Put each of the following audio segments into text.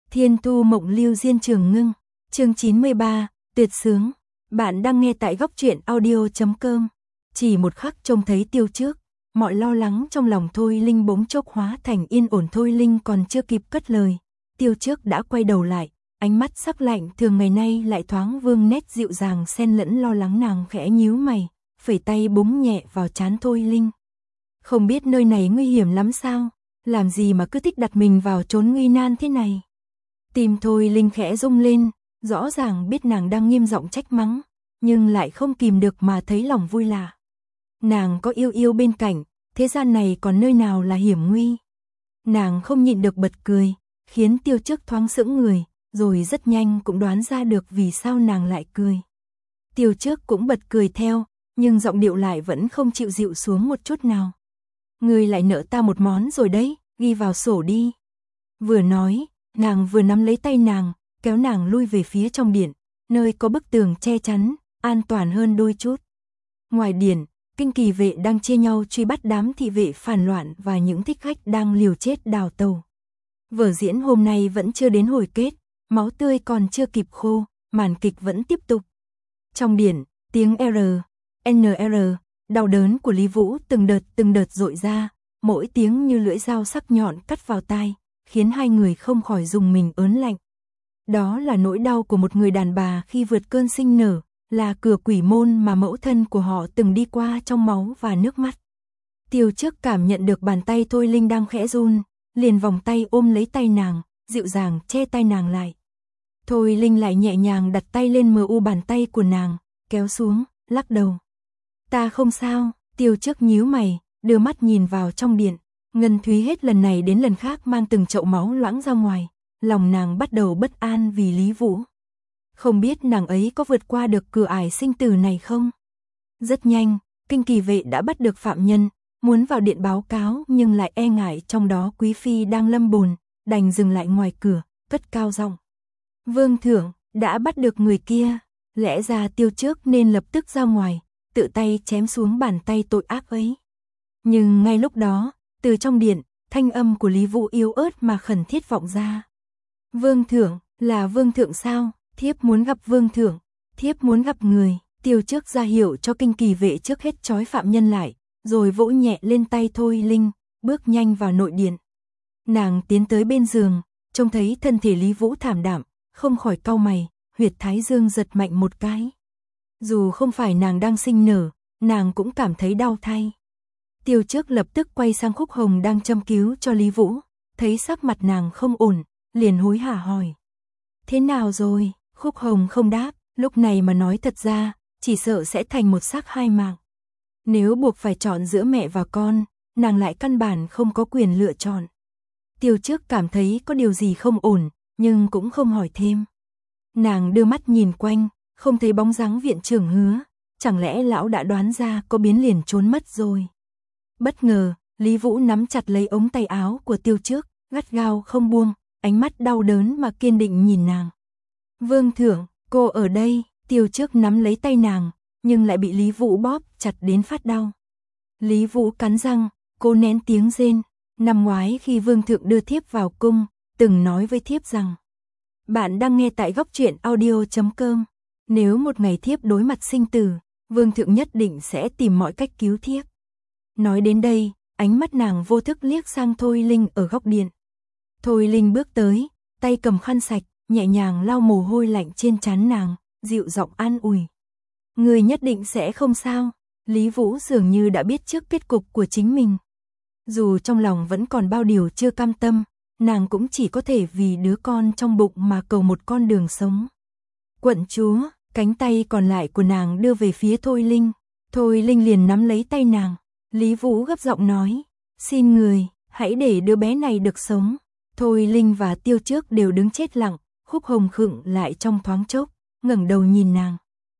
Thiên thu mộng lưu diên trường ngưng. Chương 93, tuyệt sướng. Bạn đang nghe tại góc truyện audio.com. Chỉ một khắc trông thấy Tiêu Trước, mọi lo lắng trong lòng Thôi Linh bỗng chốc hóa thành yên ổn. Thôi Linh còn chưa kịp cất lời, Tiêu Trước đã quay đầu lại, ánh mắt sắc lạnh thường ngày nay lại thoáng vương nét dịu dàng xen lẫn lo lắng. Nàng khẽ nhíu mày, phẩy tay búng nhẹ vào trán Thôi Linh. Không biết nơi này nguy hiểm lắm sao? Làm gì mà cứ thích đặt mình vào chốn nguy nan thế này? Tim Thôi Linh khẽ rung lên, rõ ràng biết nàng đang nghiêm giọng trách mắng, nhưng lại không kìm được mà thấy lòng vui lạ. Nàng có yêu yêu bên cạnh, thế gian này còn nơi nào là hiểm nguy. Nàng không nhịn được bật cười, khiến Tiêu Trước thoáng sững người, rồi rất nhanh cũng đoán ra được vì sao nàng lại cười. Tiêu Trước cũng bật cười theo, nhưng giọng điệu lại vẫn không chịu dịu xuống một chút nào. Ngươi lại nợ ta một món rồi đấy, ghi vào sổ đi. Vừa nói, nàng vừa nắm lấy tay nàng, kéo nàng lui về phía trong điện, nơi có bức tường che chắn, an toàn hơn đôi chút. Ngoài điện, kinh kỳ vệ đang chia nhau truy bắt đám thị vệ phản loạn và những thích khách đang liều chết đào tàu. Vở diễn hôm nay vẫn chưa đến hồi kết, máu tươi còn chưa kịp khô, màn kịch vẫn tiếp tục. Trong điện, tiếng NR, đau đớn của Lý Vũ từng đợt dội ra, mỗi tiếng như lưỡi dao sắc nhọn cắt vào tai, khiến hai người không khỏi rùng mình ớn lạnh. Đó là nỗi đau của một người đàn bà khi vượt cơn sinh nở, là cửa quỷ môn mà mẫu thân của họ từng đi qua trong máu và nước mắt. Tiêu Trước cảm nhận được bàn tay Thôi Linh đang khẽ run, liền vòng tay ôm lấy tay nàng, dịu dàng che tay nàng lại. Thôi Linh lại nhẹ nhàng đặt tay lên bàn tay của nàng, kéo xuống, lắc đầu. Ta không sao. Tiêu Trước nhíu mày, đưa mắt nhìn vào trong điện. Ngân Thúy hết lần này đến lần khác mang từng chậu máu loãng ra ngoài, lòng nàng bắt đầu bất an vì Lý Vũ. Không biết nàng ấy có vượt qua được cửa ải sinh tử này không? Rất nhanh, kinh kỳ vệ đã bắt được phạm nhân, muốn vào điện báo cáo nhưng lại e ngại trong đó quý phi đang lâm bồn, đành dừng lại ngoài cửa, cất cao giọng. Vương thượng, đã bắt được người kia, lẽ ra Tiêu Trước nên lập tức ra ngoài, tự tay chém xuống bàn tay tội ác ấy. Nhưng ngay lúc đó, từ trong điện, thanh âm của Lý Vũ yếu ớt mà khẩn thiết vọng ra. Vương thượng, là vương thượng sao? Thiếp muốn gặp vương thượng, thiếp muốn gặp người. Tiêu Trước ra hiệu cho kinh kỳ vệ trước hết trói phạm nhân lại, rồi vỗ nhẹ lên tay Thôi Linh, bước nhanh vào nội điện. Nàng tiến tới bên giường, trông thấy thân thể Lý Vũ thảm đạm, không khỏi cau mày, huyệt thái dương giật mạnh một cái. Dù không phải nàng đang sinh nở, nàng cũng cảm thấy đau thay. Tiêu Trước lập tức quay sang Khúc Hồng đang châm cứu cho Lý Vũ, thấy sắc mặt nàng không ổn, liền hối hả hỏi. Thế nào rồi? Khúc Hồng không đáp, lúc này mà nói thật ra, chỉ sợ sẽ thành một xác hai mạng. Nếu buộc phải chọn giữa mẹ và con, nàng lại căn bản không có quyền lựa chọn. Tiêu Trước cảm thấy có điều gì không ổn, nhưng cũng không hỏi thêm. Nàng đưa mắt nhìn quanh, không thấy bóng dáng viện trưởng Hứa, chẳng lẽ lão đã đoán ra có biến liền trốn mất rồi. Bất ngờ, Lý Vũ nắm chặt lấy ống tay áo của Tiêu Trước, gắt gao không buông, ánh mắt đau đớn mà kiên định nhìn nàng. Vương thượng, cô ở đây. Tiêu Trước nắm lấy tay nàng, nhưng lại bị Lý Vũ bóp chặt đến phát đau. Lý Vũ cắn răng, cô nén tiếng rên. Năm ngoái khi vương thượng đưa thiếp vào cung, từng nói với thiếp rằng: bạn đang nghe tại góc truyện audio.com. Nếu một ngày thiếp đối mặt sinh tử, vương thượng nhất định sẽ tìm mọi cách cứu thiếp. Nói đến đây, ánh mắt nàng vô thức liếc sang Thôi Linh ở góc điện. Thôi Linh bước tới, tay cầm khăn sạch, nhẹ nhàng lau mồ hôi lạnh trên trán nàng, dịu giọng an ủi. Người nhất định sẽ không sao. Lý Vũ dường như đã biết trước kết cục của chính mình. Dù trong lòng vẫn còn bao điều chưa cam tâm, nàng cũng chỉ có thể vì đứa con trong bụng mà cầu một con đường sống. Quận chúa, cánh tay còn lại của nàng đưa về phía Thôi Linh. Thôi Linh liền nắm lấy tay nàng. Lý Vũ gấp giọng nói, xin người, hãy để đứa bé này được sống. Thôi Linh và Tiêu Trước đều đứng chết lặng, Khúc Hồng khựng lại trong thoáng chốc, ngẩng đầu nhìn nàng.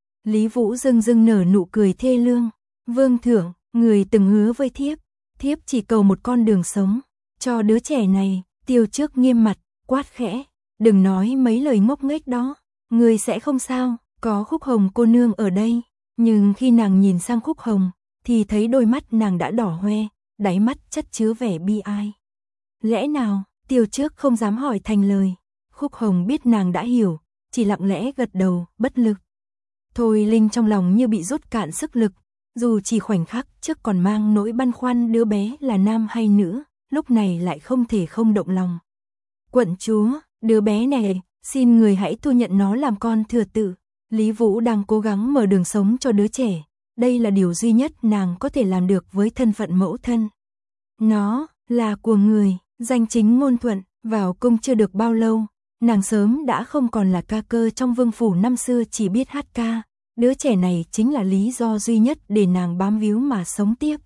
Lý Vũ dưng dưng nở nụ cười thê lương. Vương thượng, người từng hứa với thiếp, thiếp chỉ cầu một con đường sống cho đứa trẻ này. Tiêu Trước nghiêm mặt, quát khẽ, đừng nói mấy lời ngốc nghếch đó, người sẽ không sao, có Khúc Hồng cô nương ở đây. Nhưng khi nàng nhìn sang Khúc Hồng, thì thấy đôi mắt nàng đã đỏ hoe, đáy mắt chất chứa vẻ bi ai. Lẽ nào? Tiêu Trước không dám hỏi thành lời. Khúc Hồng biết nàng đã hiểu, chỉ lặng lẽ gật đầu, bất lực. Thôi Linh trong lòng như bị rút cạn sức lực, dù chỉ khoảnh khắc trước còn mang nỗi băn khoăn đứa bé là nam hay nữ, lúc này lại không thể không động lòng. Quận chúa, đứa bé này, xin người hãy thu nhận nó làm con thừa tự. Lý Vũ đang cố gắng mở đường sống cho đứa trẻ, đây là điều duy nhất nàng có thể làm được với thân phận mẫu thân. Nó là của người, danh chính ngôn thuận, vào cung chưa được bao lâu, nàng sớm đã không còn là ca cơ trong vương phủ năm xưa chỉ biết hát ca, đứa trẻ này chính là lý do duy nhất để nàng bám víu mà sống tiếp.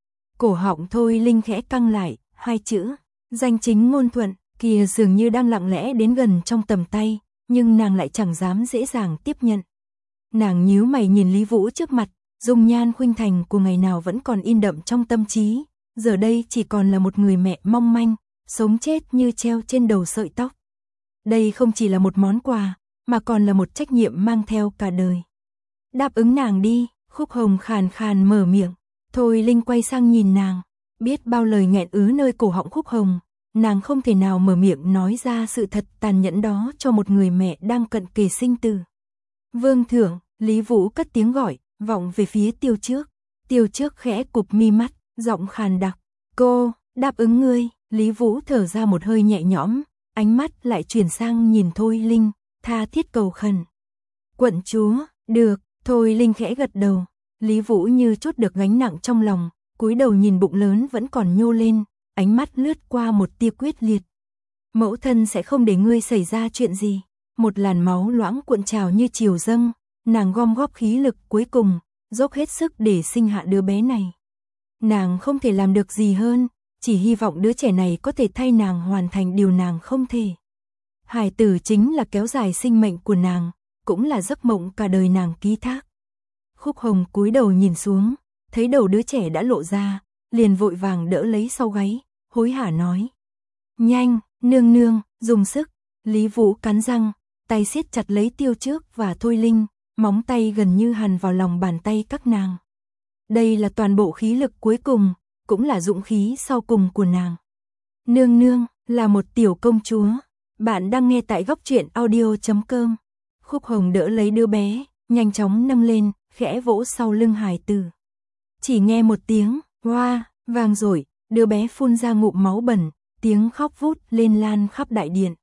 Cổ họng Thôi Linh khẽ căng lại, hai chữ, danh chính ngôn thuận, kia dường như đang lặng lẽ đến gần trong tầm tay, nhưng nàng lại chẳng dám dễ dàng tiếp nhận. Nàng nhíu mày nhìn Lý Vũ trước mặt, dung nhan khuynh thành của ngày nào vẫn còn in đậm trong tâm trí, giờ đây chỉ còn là một người mẹ mong manh, sống chết như treo trên đầu sợi tóc. Đây không chỉ là một món quà, mà còn là một trách nhiệm mang theo cả đời. Đáp ứng nàng đi, Khúc Hồng khàn khàn mở miệng. Thôi Linh quay sang nhìn nàng, biết bao lời nghẹn ứ nơi cổ họng Khúc Hồng, nàng không thể nào mở miệng nói ra sự thật tàn nhẫn đó cho một người mẹ đang cận kề sinh tử. Vương thượng, Lý Vũ cất tiếng gọi, vọng về phía Tiêu Trước. Tiêu Trước khẽ cụp mi mắt, giọng khàn đặc. Cô, đáp ứng ngươi. Lý Vũ thở ra một hơi nhẹ nhõm, ánh mắt lại chuyển sang nhìn Thôi Linh, tha thiết cầu khẩn. Quận chúa, được. Thôi Linh khẽ gật đầu. Lý Vũ như trút được gánh nặng trong lòng, cúi đầu nhìn bụng lớn vẫn còn nhô lên, ánh mắt lướt qua một tia quyết liệt. Mẫu thân sẽ không để ngươi xảy ra chuyện gì. Một làn máu loãng cuộn trào như triều dâng, nàng gom góp khí lực cuối cùng, dốc hết sức để sinh hạ đứa bé này. Nàng không thể làm được gì hơn, chỉ hy vọng đứa trẻ này có thể thay nàng hoàn thành điều nàng không thể. Hài tử chính là kéo dài sinh mệnh của nàng, cũng là giấc mộng cả đời nàng ký thác. Khúc Hồng cúi đầu nhìn xuống, thấy đầu đứa trẻ đã lộ ra, liền vội vàng đỡ lấy sau gáy, hối hả nói. Nhanh, nương nương, dùng sức. Lý Vũ cắn răng, tay siết chặt lấy Tiêu Trước và Thôi Linh, móng tay gần như hằn vào lòng bàn tay các nàng. Đây là toàn bộ khí lực cuối cùng, cũng là dũng khí sau cùng của nàng. Nương nương, là một tiểu công chúa. Bạn đang nghe tại góc truyện audio.com. Khúc Hồng đỡ lấy đứa bé, nhanh chóng nâng lên, khẽ vỗ sau lưng hài tử. Chỉ nghe một tiếng, hoa, vang rồi, đứa bé phun ra ngụm máu bẩn, tiếng khóc vút lên lan khắp đại điện.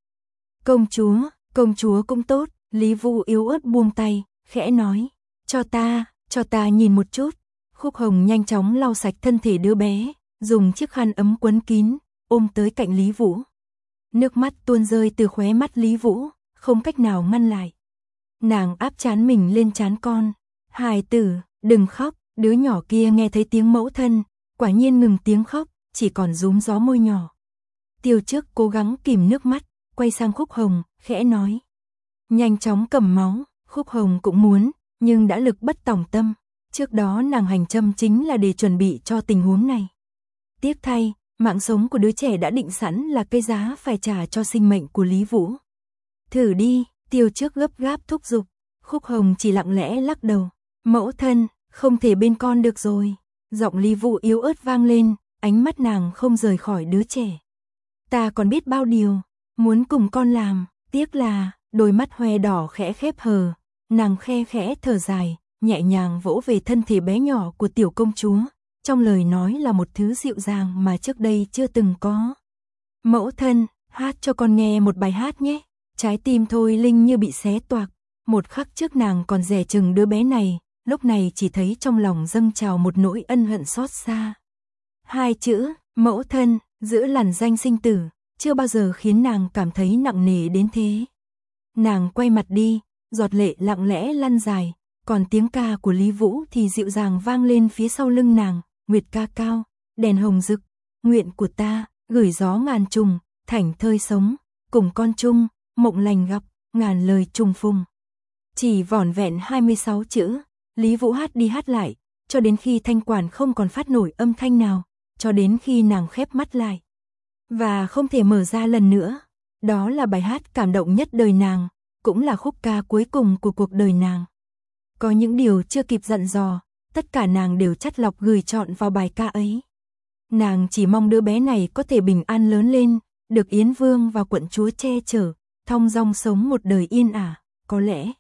Công chúa cũng tốt. Lý Vũ yếu ớt buông tay, khẽ nói, cho ta nhìn một chút. Khúc Hồng nhanh chóng lau sạch thân thể đứa bé, dùng chiếc khăn ấm quấn kín, ôm tới cạnh Lý Vũ. Nước mắt tuôn rơi từ khóe mắt Lý Vũ, không cách nào ngăn lại. Nàng áp trán mình lên trán con. Hài tử, đừng khóc. Đứa nhỏ kia nghe thấy tiếng mẫu thân, quả nhiên ngừng tiếng khóc, chỉ còn rúm gió môi nhỏ. Tiêu Trước cố gắng kìm nước mắt, quay sang Khúc Hồng, khẽ nói. Nhanh chóng cầm máu. Khúc Hồng cũng muốn, nhưng đã lực bất tòng tâm. Trước đó nàng hành châm chính là để chuẩn bị cho tình huống này. Tiếc thay, mạng sống của đứa trẻ đã định sẵn là cái giá phải trả cho sinh mệnh của Lý Vũ. Thử đi, Tiêu Trước gấp gáp thúc giục. Khúc Hồng chỉ lặng lẽ lắc đầu. Mẫu thân, không thể bên con được rồi. Giọng Lý Vũ yếu ớt vang lên, ánh mắt nàng không rời khỏi đứa trẻ. Ta còn biết bao điều, muốn cùng con làm, tiếc là, đôi mắt hoe đỏ khẽ khép hờ, nàng khe khẽ thở dài, nhẹ nhàng vỗ về thân thể bé nhỏ của tiểu công chúa, trong lời nói là một thứ dịu dàng mà trước đây chưa từng có. Mẫu thân, hát cho con nghe một bài hát nhé. Trái tim Thôi Linh như bị xé toạc, một khắc trước nàng còn dè chừng đứa bé này, lúc này chỉ thấy trong lòng dâng trào một nỗi ân hận xót xa. Hai chữ, mẫu thân, giữa làn danh sinh tử, chưa bao giờ khiến nàng cảm thấy nặng nề đến thế. Nàng quay mặt đi, giọt lệ lặng lẽ lăn dài, còn tiếng ca của Lý Vũ thì dịu dàng vang lên phía sau lưng nàng, nguyệt ca cao, đèn hồng rực, nguyện của ta, gửi gió ngàn trùng, thảnh thơi sống, cùng con chung, mộng lành gặp, ngàn lời trùng phùng. Chỉ vỏn vẹn 26 chữ, Lý Vũ hát đi hát lại, cho đến khi thanh quản không còn phát nổi âm thanh nào, cho đến khi nàng khép mắt lại. Và không thể mở ra lần nữa. Đó là bài hát cảm động nhất đời nàng, cũng là khúc ca cuối cùng của cuộc đời nàng. Có những điều chưa kịp dặn dò, tất cả nàng đều chắt lọc gửi trọn vào bài ca ấy. Nàng chỉ mong đứa bé này có thể bình an lớn lên, được Yến Vương và quận chúa che chở, thong dong sống một đời yên ả, có lẽ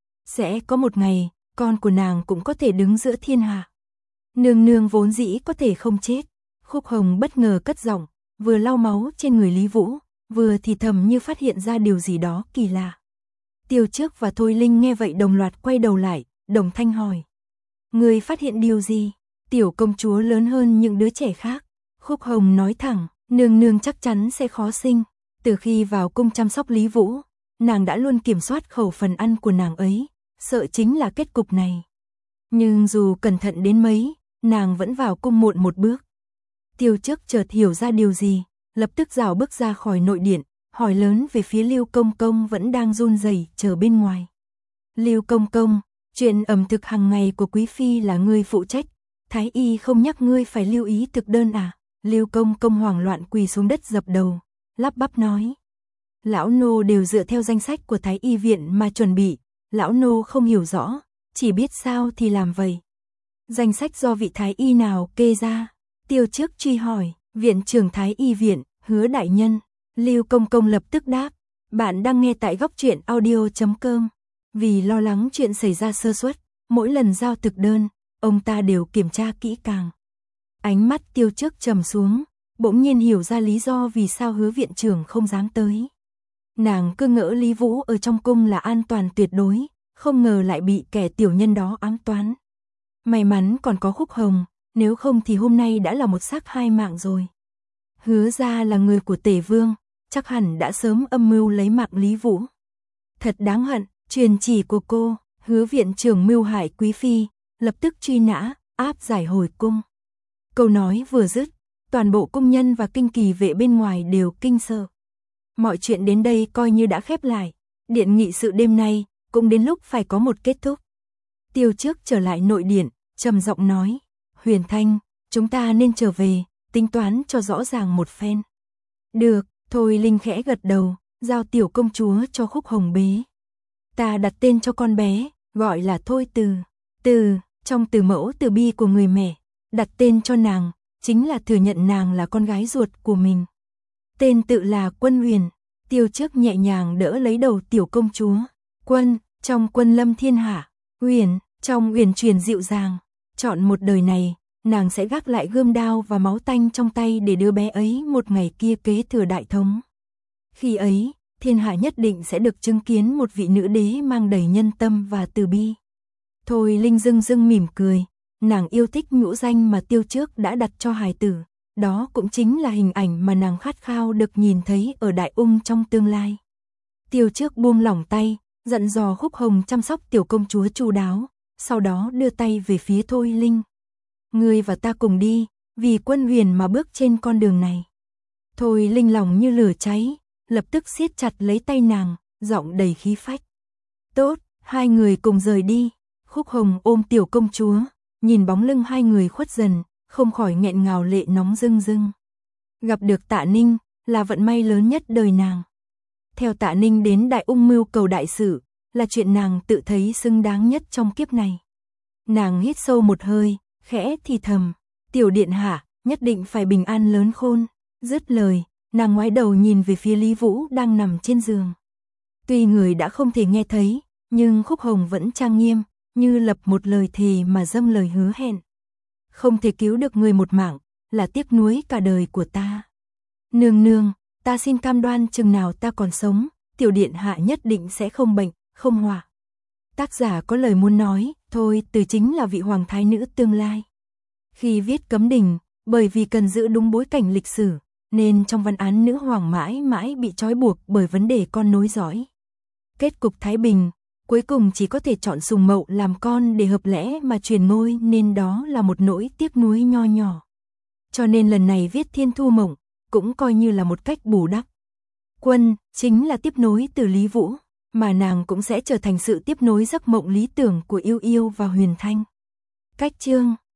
sẽ có một ngày, con của nàng cũng có thể đứng giữa thiên hạ. Nương nương vốn dĩ có thể không chết. Khúc Hồng bất ngờ cất giọng, vừa lau máu trên người Lý Vũ, vừa thì thầm như phát hiện ra điều gì đó kỳ lạ. Tiêu Trước và Thôi Linh nghe vậy đồng loạt quay đầu lại, đồng thanh hỏi. Người phát hiện điều gì? Tiểu công chúa lớn hơn những đứa trẻ khác. Khúc Hồng nói thẳng, nương nương chắc chắn sẽ khó sinh. Từ khi vào cung chăm sóc Lý Vũ, nàng đã luôn kiểm soát khẩu phần ăn của nàng ấy, sợ chính là kết cục này. Nhưng dù cẩn thận đến mấy, nàng vẫn vào cung muộn một bước. Tiêu Trước chợt hiểu ra điều gì, lập tức rảo bước ra khỏi nội điện, hỏi lớn về phía Lưu Công Công vẫn đang run rẩy chờ bên ngoài. Lưu Công Công, chuyện ẩm thực hàng ngày của quý phi là ngươi phụ trách, thái y không nhắc ngươi phải lưu ý thực đơn à? Lưu Công Công hoảng loạn quỳ xuống đất dập đầu, lắp bắp nói. Lão nô đều dựa theo danh sách của thái y viện mà chuẩn bị, lão nô không hiểu rõ, chỉ biết sao thì làm vậy. Danh sách do vị thái y nào kê ra? Tiêu Trước truy hỏi, viện trưởng thái y viện, Hứa đại nhân. Lưu Công Công lập tức đáp, bạn đang nghe tại góc truyện audio.com. Vì lo lắng chuyện xảy ra sơ suất, mỗi lần giao thực đơn, ông ta đều kiểm tra kỹ càng. Ánh mắt Tiêu Trước trầm xuống, bỗng nhiên hiểu ra lý do vì sao Hứa viện trưởng không dám tới. Nàng cứ ngỡ Lý Vũ ở trong cung là an toàn tuyệt đối, không ngờ lại bị kẻ tiểu nhân đó ám toán. May mắn còn có Khúc Hồng, nếu không thì hôm nay đã là một xác hai mạng rồi. Hứa gia là người của Tề Vương, chắc hẳn đã sớm âm mưu lấy mạng Lý Vũ. Thật đáng hận, truyền chỉ của cô, Hứa viện trưởng mưu hại quý phi, lập tức truy nã, áp giải hồi cung. Câu nói vừa dứt, toàn bộ cung nhân và kinh kỳ vệ bên ngoài đều kinh sợ. Mọi chuyện đến đây coi như đã khép lại, điện nghị sự đêm nay cũng đến lúc phải có một kết thúc. Tiêu Trước trở lại nội điện, trầm giọng nói, Huyền Thanh, chúng ta nên trở về, tính toán cho rõ ràng một phen. Được, Thôi Linh khẽ gật đầu, giao tiểu công chúa cho Khúc Hồng bế. Ta đặt tên cho con bé, gọi là Thôi Từ. Từ, trong từ mẫu từ bi của người mẹ, đặt tên cho nàng, chính là thừa nhận nàng là con gái ruột của mình. Tên tự là Quân Huyền. Tiêu Trước nhẹ nhàng đỡ lấy đầu tiểu công chúa. Quân, trong quân lâm thiên hạ. Huyền, trong uyển chuyển dịu dàng. Chọn một đời này, nàng sẽ gác lại gươm đao và máu tanh trong tay để đứa bé ấy một ngày kia kế thừa đại thống. Khi ấy, thiên hạ nhất định sẽ được chứng kiến một vị nữ đế mang đầy nhân tâm và từ bi. Thôi Linh dưng dưng mỉm cười, nàng yêu thích nhũ danh mà Tiêu Trước đã đặt cho hài tử. Đó cũng chính là hình ảnh mà nàng khát khao được nhìn thấy ở Đại Ung trong tương lai. Tiêu Trước buông lỏng tay, dặn dò Khúc Hồng chăm sóc tiểu công chúa chu đáo, sau đó đưa tay về phía Thôi Linh. Ngươi và ta cùng đi, vì Quân Huyền mà bước trên con đường này. Thôi Linh lòng như lửa cháy, lập tức siết chặt lấy tay nàng, giọng đầy khí phách. Tốt, hai người cùng rời đi. Khúc Hồng ôm tiểu công chúa, nhìn bóng lưng hai người khuất dần, không khỏi nghẹn ngào lệ nóng rưng rưng. Gặp được Tạ Ninh, là vận may lớn nhất đời nàng. Theo Tạ Ninh đến Đại Ung mưu cầu đại sự, là chuyện nàng tự thấy xứng đáng nhất trong kiếp này. Nàng hít sâu một hơi, khẽ thì thầm, tiểu điện hạ, nhất định phải bình an lớn khôn. Dứt lời, nàng ngoái đầu nhìn về phía Lý Vũ đang nằm trên giường. Tuy người đã không thể nghe thấy, nhưng Khúc Hồng vẫn trang nghiêm, như lập một lời thề mà dâng lời hứa hẹn. Không thể cứu được người một mạng, là tiếc nuối cả đời của ta. Nương nương, ta xin cam đoan chừng nào ta còn sống, tiểu điện hạ nhất định sẽ không bệnh, không họa. Tác giả có lời muốn nói, Thôi Từ chính là vị hoàng thái nữ tương lai. Khi viết Cấm Đình, bởi vì cần giữ đúng bối cảnh lịch sử, nên trong văn án nữ hoàng mãi mãi bị trói buộc bởi vấn đề con nối dõi. Kết cục thái bình, cuối cùng chỉ có thể chọn Sùng Mậu làm con để hợp lẽ mà truyền ngôi, nên đó là một nỗi tiếc nuối nho nhỏ. Cho nên lần này viết Thiên Thu Mộng, cũng coi như là một cách bù đắp. Quân, chính là tiếp nối từ Lý Vũ, mà nàng cũng sẽ trở thành sự tiếp nối giấc mộng lý tưởng của Yêu Yêu và Huyền Thanh. Cách chương